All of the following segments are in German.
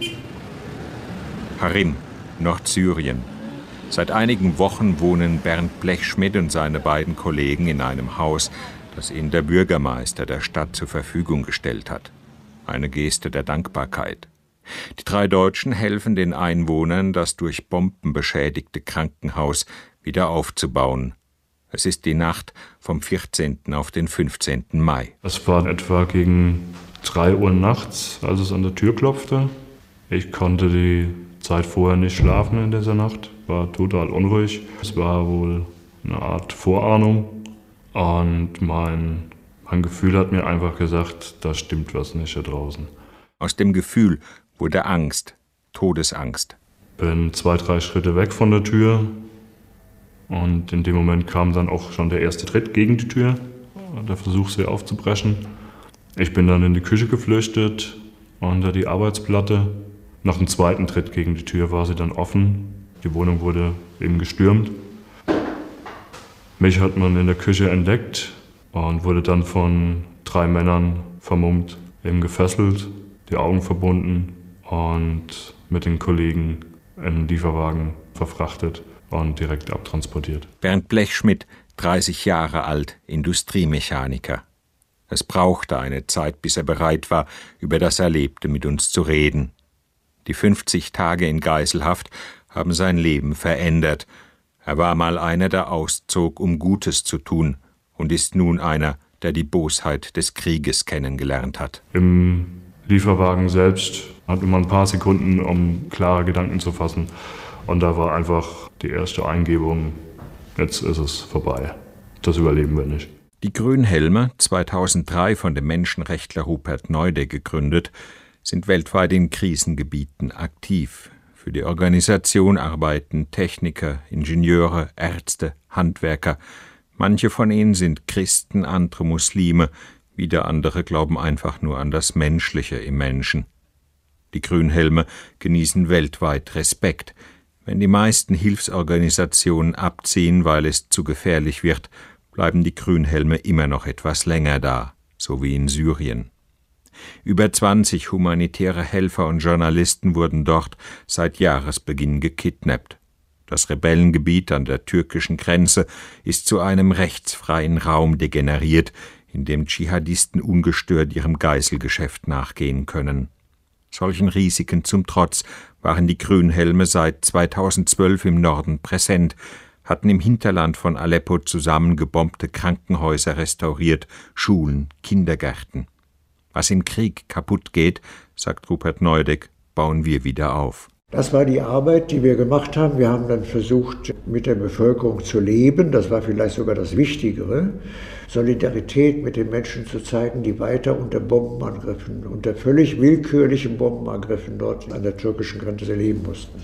Harim, Nordsyrien. Seit einigen Wochen wohnen Bernd Blechschmidt und seine beiden Kollegen in einem Haus, das ihnen der Bürgermeister der Stadt zur Verfügung gestellt hat. Eine Geste der Dankbarkeit. Die 3 Deutschen helfen den Einwohnern, das durch Bomben beschädigte Krankenhaus wieder aufzubauen. Es ist die Nacht vom 14. auf den 15. Mai. Es war etwa gegen 3 Uhr nachts, als es an der Tür klopfte. Ich konnte die Zeit vorher nicht schlafen in dieser Nacht, war total unruhig. Es war wohl eine Art Vorahnung und mein Gefühl hat mir einfach gesagt, da stimmt was nicht da draußen. Aus dem Gefühl wurde Angst, Todesangst. Bin 2, 3 Schritte weg von der Tür und in dem Moment kam dann auch schon der erste Tritt gegen die Tür, der Versuch, sie aufzubrechen. Ich bin dann in die Küche geflüchtet, unter die Arbeitsplatte. Nach dem zweiten Tritt gegen die Tür war sie dann offen. Die Wohnung wurde eben gestürmt. Mich hat man in der Küche entdeckt und wurde dann von 3 Männern vermummt, eben gefesselt, die Augen verbunden und mit den Kollegen in den Lieferwagen verfrachtet und direkt abtransportiert. Bernd Blechschmidt, 30 Jahre alt, Industriemechaniker. Es brauchte eine Zeit, bis er bereit war, über das Erlebte mit uns zu reden. Die 50 Tage in Geiselhaft haben sein Leben verändert. Er war mal einer, der auszog, um Gutes zu tun, und ist nun einer, der die Bosheit des Krieges kennengelernt hat. Im Lieferwagen selbst hatte man ein paar Sekunden, um klare Gedanken zu fassen. Und da war einfach die erste Eingebung, jetzt ist es vorbei. Das überleben wir nicht. Die Grünhelme, 2003 von dem Menschenrechtler Rupert Neude gegründet, sind weltweit in Krisengebieten aktiv. Für die Organisation arbeiten Techniker, Ingenieure, Ärzte, Handwerker. Manche von ihnen sind Christen, andere Muslime, wieder andere glauben einfach nur an das Menschliche im Menschen. Die Grünhelme genießen weltweit Respekt. Wenn die meisten Hilfsorganisationen abziehen, weil es zu gefährlich wird, bleiben die Grünhelme immer noch etwas länger da, so wie in Syrien. Über 20 humanitäre Helfer und Journalisten wurden dort seit Jahresbeginn gekidnappt. Das Rebellengebiet an der türkischen Grenze ist zu einem rechtsfreien Raum degeneriert, in dem Dschihadisten ungestört ihrem Geiselgeschäft nachgehen können. Solchen Risiken zum Trotz waren die Grünhelme seit 2012 im Norden präsent, hatten im Hinterland von Aleppo zusammengebombte Krankenhäuser restauriert, Schulen, Kindergärten. Was im Krieg kaputt geht, sagt Rupert Neudeck, bauen wir wieder auf. Das war die Arbeit, die wir gemacht haben. Wir haben dann versucht, mit der Bevölkerung zu leben. Das war vielleicht sogar das Wichtigere. Solidarität mit den Menschen zu zeigen, die weiter unter Bombenangriffen, unter völlig willkürlichen Bombenangriffen dort an der türkischen Grenze leben mussten.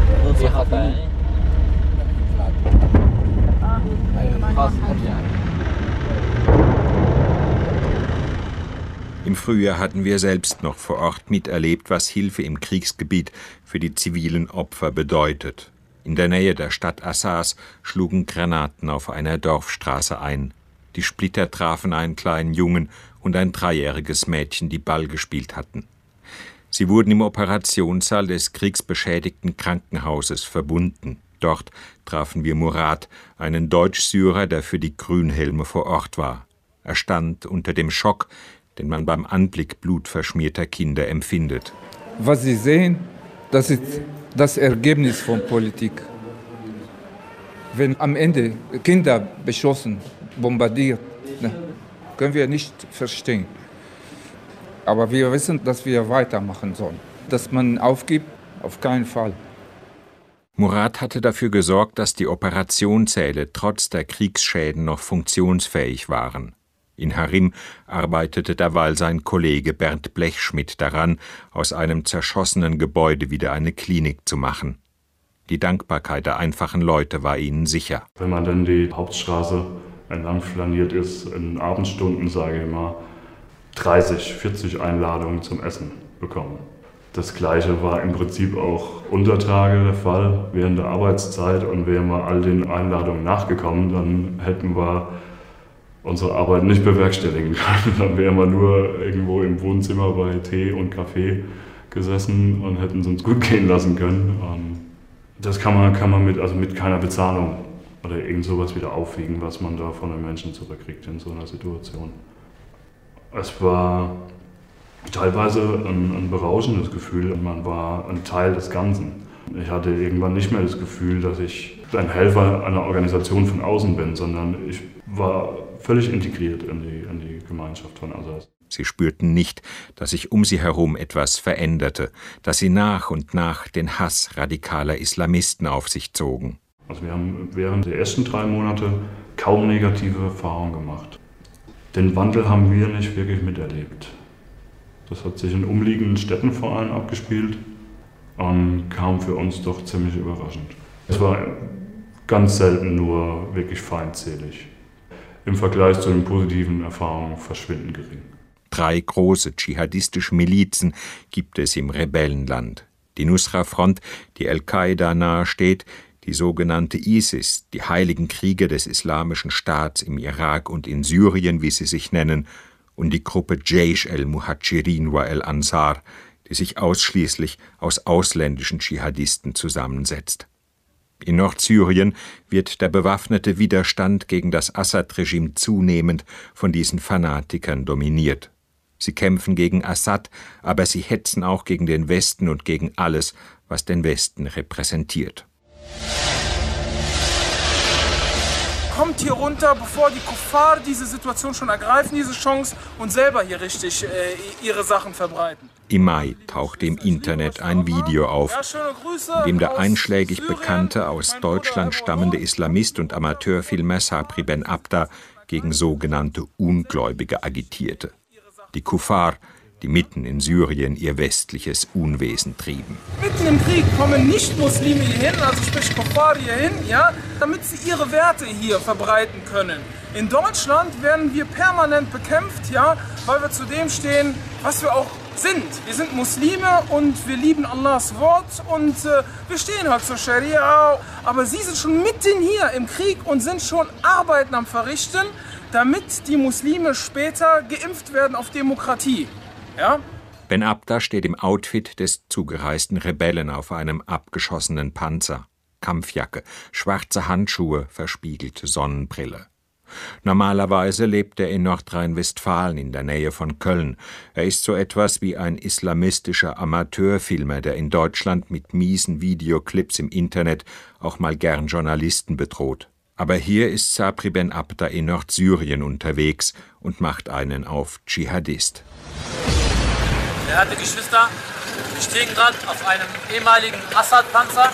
Im Frühjahr hatten wir selbst noch vor Ort miterlebt, was Hilfe im Kriegsgebiet für die zivilen Opfer bedeutet. In der Nähe der Stadt Assas schlugen Granaten auf einer Dorfstraße ein. Die Splitter trafen einen kleinen Jungen und ein 3-jähriges Mädchen, die Ball gespielt hatten. Sie wurden im Operationssaal des kriegsbeschädigten Krankenhauses verbunden. Dort trafen wir Murat, einen Deutsch-Syrer, der für die Grünhelme vor Ort war. Er stand unter dem Schock, den man beim Anblick blutverschmierter Kinder empfindet. Was Sie sehen, das ist das Ergebnis von Politik. Wenn am Ende Kinder beschossen, bombardiert, können wir nicht verstehen. Aber wir wissen, dass wir weitermachen sollen. Dass man aufgibt, auf keinen Fall. Murat hatte dafür gesorgt, dass die Operationssäle trotz der Kriegsschäden noch funktionsfähig waren. In Harim arbeitete derweil sein Kollege Bernd Blechschmidt daran, aus einem zerschossenen Gebäude wieder eine Klinik zu machen. Die Dankbarkeit der einfachen Leute war ihnen sicher. Wenn man dann die Hauptstraße entlang flaniert ist, in Abendstunden, sage ich mal, 30, 40 Einladungen zum Essen bekommen. Das Gleiche war im Prinzip auch unter Tage der Fall, während der Arbeitszeit. Und wären wir all den Einladungen nachgekommen, dann hätten wir unsere Arbeit nicht bewerkstelligen können. Dann wären wir nur irgendwo im Wohnzimmer bei Tee und Kaffee gesessen und hätten es uns gut gehen lassen können. Das kann man mit keiner Bezahlung oder irgend sowas wieder aufwiegen, was man da von den Menschen zurückkriegt in so einer Situation. Es war teilweise ein berauschendes Gefühl und man war ein Teil des Ganzen. Ich hatte irgendwann nicht mehr das Gefühl, dass ich ein Helfer einer Organisation von außen bin, sondern ich war völlig integriert in die Gemeinschaft von Assad. Sie spürten nicht, dass sich um sie herum etwas veränderte, dass sie nach und nach den Hass radikaler Islamisten auf sich zogen. Also wir haben während der ersten 3 Monate kaum negative Erfahrungen gemacht. Den Wandel haben wir nicht wirklich miterlebt. Das hat sich in umliegenden Städten vor allem abgespielt und kam für uns doch ziemlich überraschend. Es war ganz selten nur wirklich feindselig. Im Vergleich zu den positiven Erfahrungen verschwindend gering. 3 große dschihadistische Milizen gibt es im Rebellenland. Die Nusra-Front, die Al-Qaida nahesteht, die sogenannte ISIS, die Heiligen Kriege des Islamischen Staats im Irak und in Syrien, wie sie sich nennen, und die Gruppe Jaish al-Muhajirin wa al-Ansar, die sich ausschließlich aus ausländischen Dschihadisten zusammensetzt. In Nordsyrien wird der bewaffnete Widerstand gegen das Assad-Regime zunehmend von diesen Fanatikern dominiert. Sie kämpfen gegen Assad, aber sie hetzen auch gegen den Westen und gegen alles, was den Westen repräsentiert. Kommt hier runter, bevor die Kuffar diese Situation schon ergreifen, diese Chance, und selber hier richtig ihre Sachen verbreiten. Im Mai tauchte im Internet ein Video auf, in dem der einschlägig bekannte, aus Deutschland stammende Islamist und Amateurfilmer Sabri Ben Abda gegen sogenannte Ungläubige agitierte. Die Kuffar, die mitten in Syrien ihr westliches Unwesen trieben. Mitten im Krieg kommen Nicht-Muslime hierhin, also sprich Kuffar hierhin, ja, damit sie ihre Werte hier verbreiten können. In Deutschland werden wir permanent bekämpft, ja, weil wir zu dem stehen, was wir auch sind. Wir sind Muslime und wir lieben Allahs Wort und wir stehen halt zur Scharia. Aber sie sind schon mitten hier im Krieg und sind schon Arbeiten am Verrichten, damit die Muslime später geimpft werden auf Demokratie. Ja? Ben Abda steht im Outfit des zugereisten Rebellen auf einem abgeschossenen Panzer. Kampfjacke, schwarze Handschuhe, verspiegelte Sonnenbrille. Normalerweise lebt er in Nordrhein-Westfalen in der Nähe von Köln. Er ist so etwas wie ein islamistischer Amateurfilmer, der in Deutschland mit miesen Videoclips im Internet auch mal gern Journalisten bedroht. Aber hier ist Sabri Ben Abda in Nordsyrien unterwegs und macht einen auf Dschihadist. Er hatte Geschwister, die stehen gerade auf einem ehemaligen Assad-Panzer.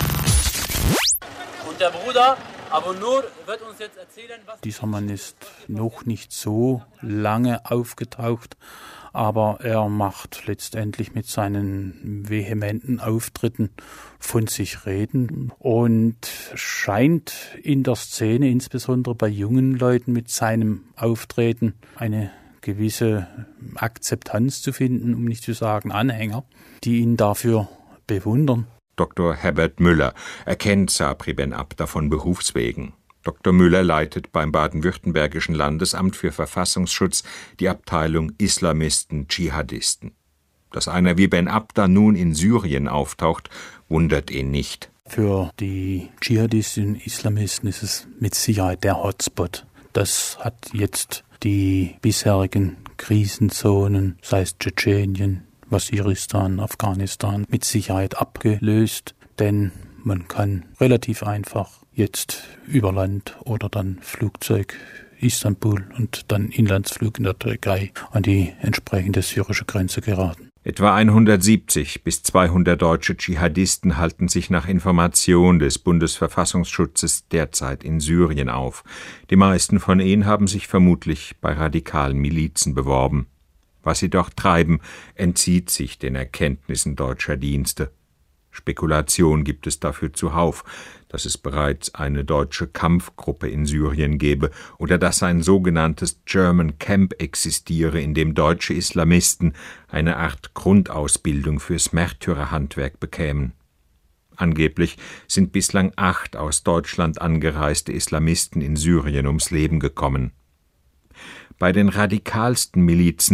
Und der Bruder Abu Nur wird uns jetzt erzählen, was... Dieser Mann ist noch nicht so lange aufgetaucht, aber er macht letztendlich mit seinen vehementen Auftritten von sich reden und scheint in der Szene, insbesondere bei jungen Leuten, mit seinem Auftreten eine gewisse Akzeptanz zu finden, um nicht zu sagen Anhänger, die ihn dafür bewundern. Dr. Herbert Müller erkennt Sabri Ben Abda von Berufswegen. Dr. Müller leitet beim Baden-Württembergischen Landesamt für Verfassungsschutz die Abteilung Islamisten, Dschihadisten. Dass einer wie Ben Abda nun in Syrien auftaucht, wundert ihn nicht. Für die Dschihadisten und Islamisten ist es mit Sicherheit der Hotspot. Das hat jetzt die bisherigen Krisenzonen, sei es Tschetschenien, Waziristan, Afghanistan, mit Sicherheit abgelöst, denn man kann relativ einfach jetzt über Land oder dann Flugzeug Istanbul und dann Inlandsflug in der Türkei an die entsprechende syrische Grenze geraten. Etwa 170 bis 200 deutsche Dschihadisten halten sich nach Information des Bundesverfassungsschutzes derzeit in Syrien auf. Die meisten von ihnen haben sich vermutlich bei radikalen Milizen beworben. Was sie dort treiben, entzieht sich den Erkenntnissen deutscher Dienste. Spekulation gibt es dafür zuhauf, dass es bereits eine deutsche Kampfgruppe in Syrien gebe oder dass ein sogenanntes German Camp existiere, in dem deutsche Islamisten eine Art Grundausbildung fürs Märtyrerhandwerk bekämen. Angeblich sind bislang 8 aus Deutschland angereiste Islamisten in Syrien ums Leben gekommen. Bei den radikalsten Milizen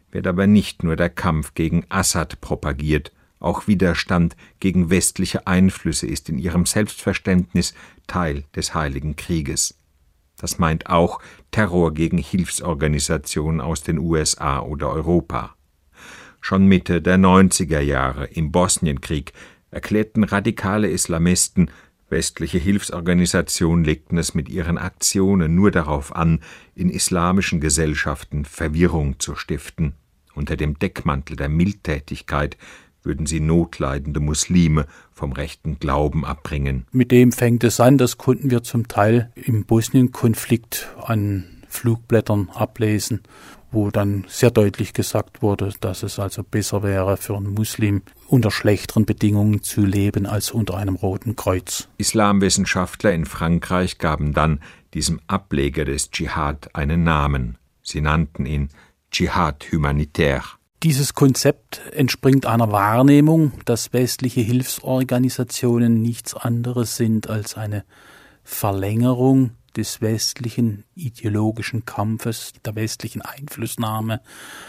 wird aber nicht nur der Kampf gegen Assad propagiert, auch Widerstand gegen westliche Einflüsse ist in ihrem Selbstverständnis Teil des Heiligen Krieges. Das meint auch Terror gegen Hilfsorganisationen aus den USA oder Europa. Schon Mitte der 90er Jahre im Bosnienkrieg erklärten radikale Islamisten, westliche Hilfsorganisationen legten es mit ihren Aktionen nur darauf an, in islamischen Gesellschaften Verwirrung zu stiften. Unter dem Deckmantel der Mildtätigkeit würden sie notleidende Muslime vom rechten Glauben abbringen. Mit dem fängt es an, das konnten wir zum Teil im Bosnien-Konflikt an Flugblättern ablesen, wo dann sehr deutlich gesagt wurde, dass es also besser wäre für einen Muslim, unter schlechteren Bedingungen zu leben als unter einem Roten Kreuz. Islamwissenschaftler in Frankreich gaben dann diesem Ableger des Dschihad einen Namen. Sie nannten ihn Dschihad humanitaire. Dieses Konzept entspringt einer Wahrnehmung, dass westliche Hilfsorganisationen nichts anderes sind als eine Verlängerung des westlichen ideologischen Kampfes, der westlichen Einflussnahme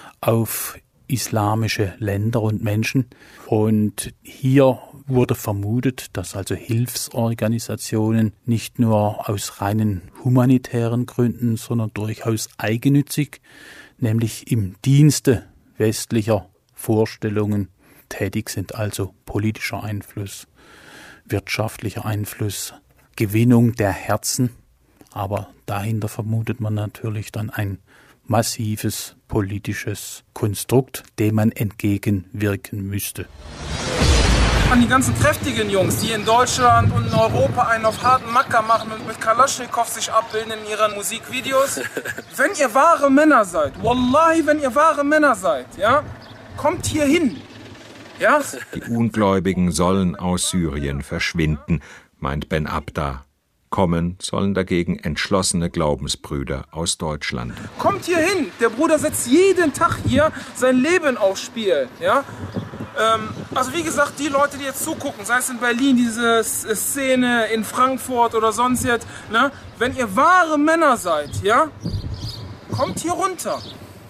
auf islamische Länder und Menschen. Und hier wurde vermutet, dass also Hilfsorganisationen nicht nur aus reinen humanitären Gründen, sondern durchaus eigennützig, nämlich im Dienste westlicher Vorstellungen tätig sind, also politischer Einfluss, wirtschaftlicher Einfluss, Gewinnung der Herzen. Aber dahinter vermutet man natürlich dann ein massives politisches Konstrukt, dem man entgegenwirken müsste. An die ganzen kräftigen Jungs, die in Deutschland und in Europa einen auf harten Macker machen und mit Kalaschnikow sich abbilden in ihren Musikvideos. Wenn ihr wahre Männer seid, wallahi, wenn ihr wahre Männer seid, ja, kommt hier hin. Ja? Die Ungläubigen sollen aus Syrien verschwinden, meint Ben Abda. Kommen sollen dagegen entschlossene Glaubensbrüder aus Deutschland. Kommt hier hin. Der Bruder setzt jeden Tag hier sein Leben aufs Spiel. Ja? Also wie gesagt, die Leute, die jetzt zugucken, sei es in Berlin, diese Szene, in Frankfurt oder sonst jetzt, ne? Wenn ihr wahre Männer seid, ja, kommt hier runter.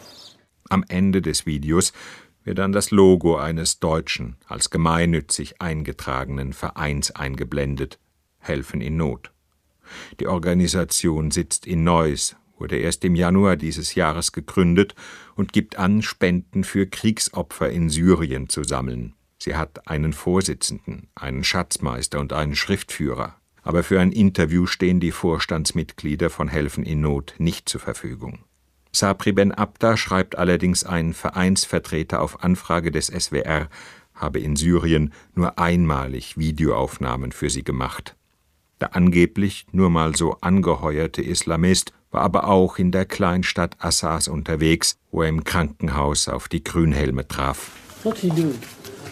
Am Ende des Videos wird dann das Logo eines deutschen, als gemeinnützig eingetragenen Vereins eingeblendet, Helfen in Not. Die Organisation sitzt in Neuss, wurde erst im Januar dieses Jahres gegründet und gibt an, Spenden für Kriegsopfer in Syrien zu sammeln. Sie hat einen Vorsitzenden, einen Schatzmeister und einen Schriftführer. Aber für ein Interview stehen die Vorstandsmitglieder von Helfen in Not nicht zur Verfügung. Sabri Ben Abda schreibt allerdings, ein Vereinsvertreter auf Anfrage des SWR habe in Syrien nur einmalig Videoaufnahmen für sie gemacht. Der angeblich nur mal so angeheuerte Islamist war aber auch in der Kleinstadt Assas unterwegs, wo er im Krankenhaus auf die Grünhelme traf. What are you doing?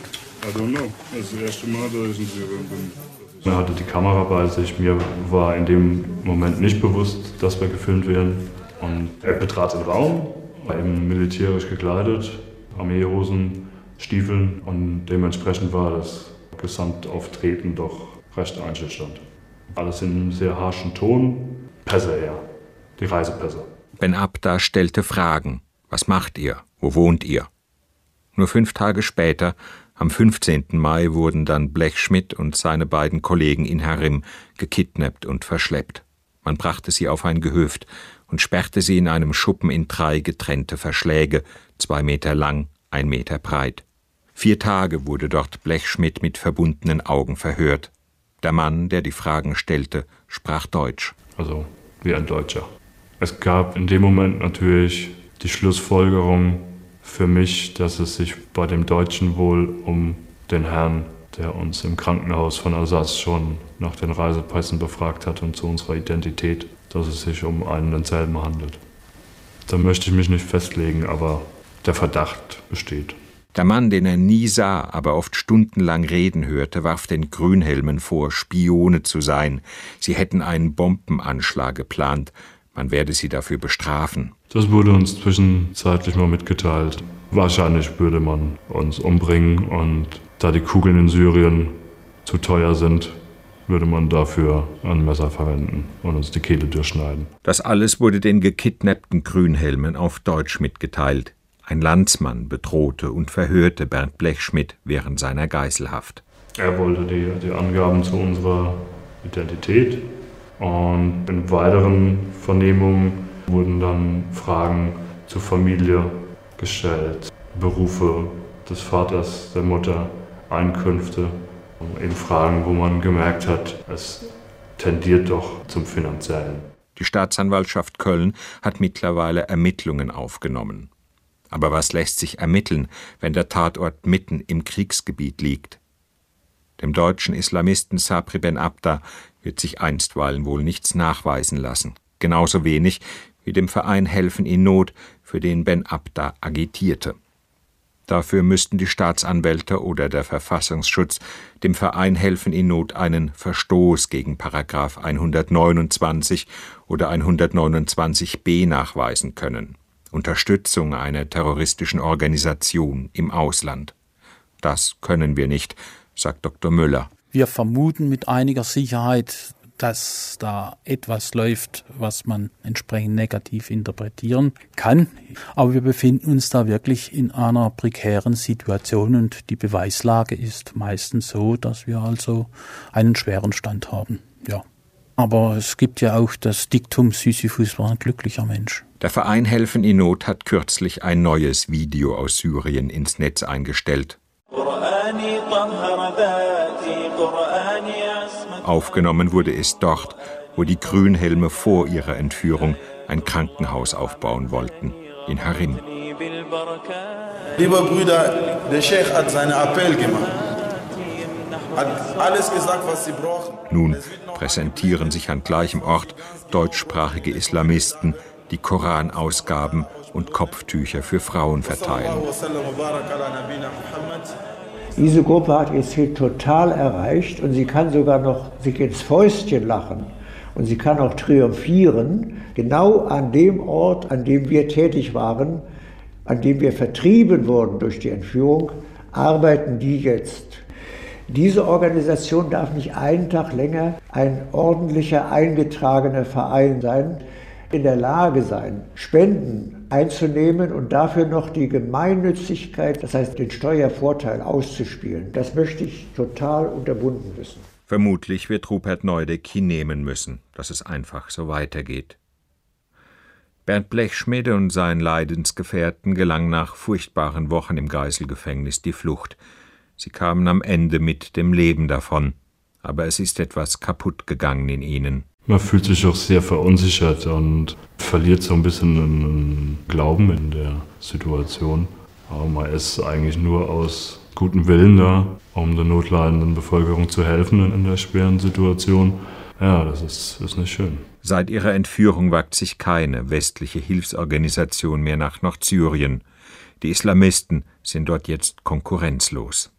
I don't know. Das ist das erste Mal, dass ich in Syrien bin. Er hatte die Kamera bei sich. Mir war in dem Moment nicht bewusst, dass wir gefilmt werden. Und er betrat den Raum, war eben militärisch gekleidet, Armeehosen, Stiefeln. Und dementsprechend war das Gesamtauftreten doch recht einschüchternd. Alles in einem sehr harschen Ton. Pässe her, die Reisepässe. Ben Abda stellte Fragen. Was macht ihr? Wo wohnt ihr? Nur 5 Tage später, am 15. Mai, wurden dann Blechschmidt und seine beiden Kollegen in Harim gekidnappt und verschleppt. Man brachte sie auf ein Gehöft und sperrte sie in einem Schuppen in 3 getrennte Verschläge, 2 Meter lang, 1 Meter breit. 4 Tage wurde dort Blechschmidt mit verbundenen Augen verhört. Der Mann, der die Fragen stellte, sprach Deutsch. Also wie ein Deutscher. Es gab in dem Moment natürlich die Schlussfolgerung für mich, dass es sich bei dem Deutschen wohl um den Herrn, der uns im Krankenhaus von Assas schon nach den Reisepässen befragt hat und zu unserer Identität, dass es sich um einen denselben handelt. Da möchte ich mich nicht festlegen, aber der Verdacht besteht. Der Mann, den er nie sah, aber oft stundenlang reden hörte, warf den Grünhelmen vor, Spione zu sein. Sie hätten einen Bombenanschlag geplant. Man werde sie dafür bestrafen. Das wurde uns zwischenzeitlich mal mitgeteilt. Wahrscheinlich würde man uns umbringen und da die Kugeln in Syrien zu teuer sind, würde man dafür ein Messer verwenden und uns die Kehle durchschneiden. Das alles wurde den gekidnappten Grünhelmen auf Deutsch mitgeteilt. Ein Landsmann bedrohte und verhörte Bernd Blechschmidt während seiner Geiselhaft. Er wollte die Angaben zu unserer Identität und in weiteren Vernehmungen wurden dann Fragen zur Familie gestellt, Berufe des Vaters, der Mutter, Einkünfte, eben Fragen, wo man gemerkt hat, es tendiert doch zum Finanziellen. Die Staatsanwaltschaft Köln hat mittlerweile Ermittlungen aufgenommen. Aber was lässt sich ermitteln, wenn der Tatort mitten im Kriegsgebiet liegt? Dem deutschen Islamisten Sabri Ben Abda wird sich einstweilen wohl nichts nachweisen lassen. Genauso wenig wie dem Verein Helfen in Not, für den Ben Abda agitierte. Dafür müssten die Staatsanwälte oder der Verfassungsschutz dem Verein Helfen in Not einen Verstoß gegen § 129 oder 129b nachweisen können. Unterstützung einer terroristischen Organisation im Ausland. Das können wir nicht, sagt Dr. Müller. Wir vermuten mit einiger Sicherheit, dass da etwas läuft, was man entsprechend negativ interpretieren kann. Aber wir befinden uns da wirklich in einer prekären Situation und die Beweislage ist meistens so, dass wir also einen schweren Stand haben. Ja. Aber es gibt ja auch das Diktum, Sisyphus war ein glücklicher Mensch. Der Verein Helfen in Not hat kürzlich ein neues Video aus Syrien ins Netz eingestellt. Aufgenommen wurde es dort, wo die Grünhelme vor ihrer Entführung ein Krankenhaus aufbauen wollten, in Harim. Liebe Brüder, der Sheikh hat seinen Appell gemacht, hat alles gesagt, was sie brauchen. Nun präsentieren sich an gleichem Ort deutschsprachige Islamisten, die Koranausgaben und Kopftücher für Frauen verteilen. Diese Gruppe hat ihr Ziel total erreicht und sie kann sogar noch sich ins Fäustchen lachen und sie kann auch triumphieren, genau an dem Ort, an dem wir tätig waren, an dem wir vertrieben wurden durch die Entführung, arbeiten die jetzt. Diese Organisation darf nicht einen Tag länger ein ordentlicher, eingetragener Verein sein, in der Lage sein, Spenden einzunehmen und dafür noch die Gemeinnützigkeit, das heißt den Steuervorteil auszuspielen. Das möchte ich total unterbunden wissen. Vermutlich wird Rupert Neudeck hinnehmen müssen, dass es einfach so weitergeht. Bernd Blechschmidt und seinen Leidensgefährten gelang nach furchtbaren Wochen im Geiselgefängnis die Flucht. Sie kamen am Ende mit dem Leben davon, aber es ist etwas kaputt gegangen in ihnen. Man fühlt sich auch sehr verunsichert und verliert so ein bisschen den Glauben in der Situation. Aber man ist eigentlich nur aus gutem Willen da, um der notleidenden Bevölkerung zu helfen in der schweren Situation. Ja, das ist nicht schön. Seit ihrer Entführung wagt sich keine westliche Hilfsorganisation mehr nach Nordsyrien. Die Islamisten sind dort jetzt konkurrenzlos.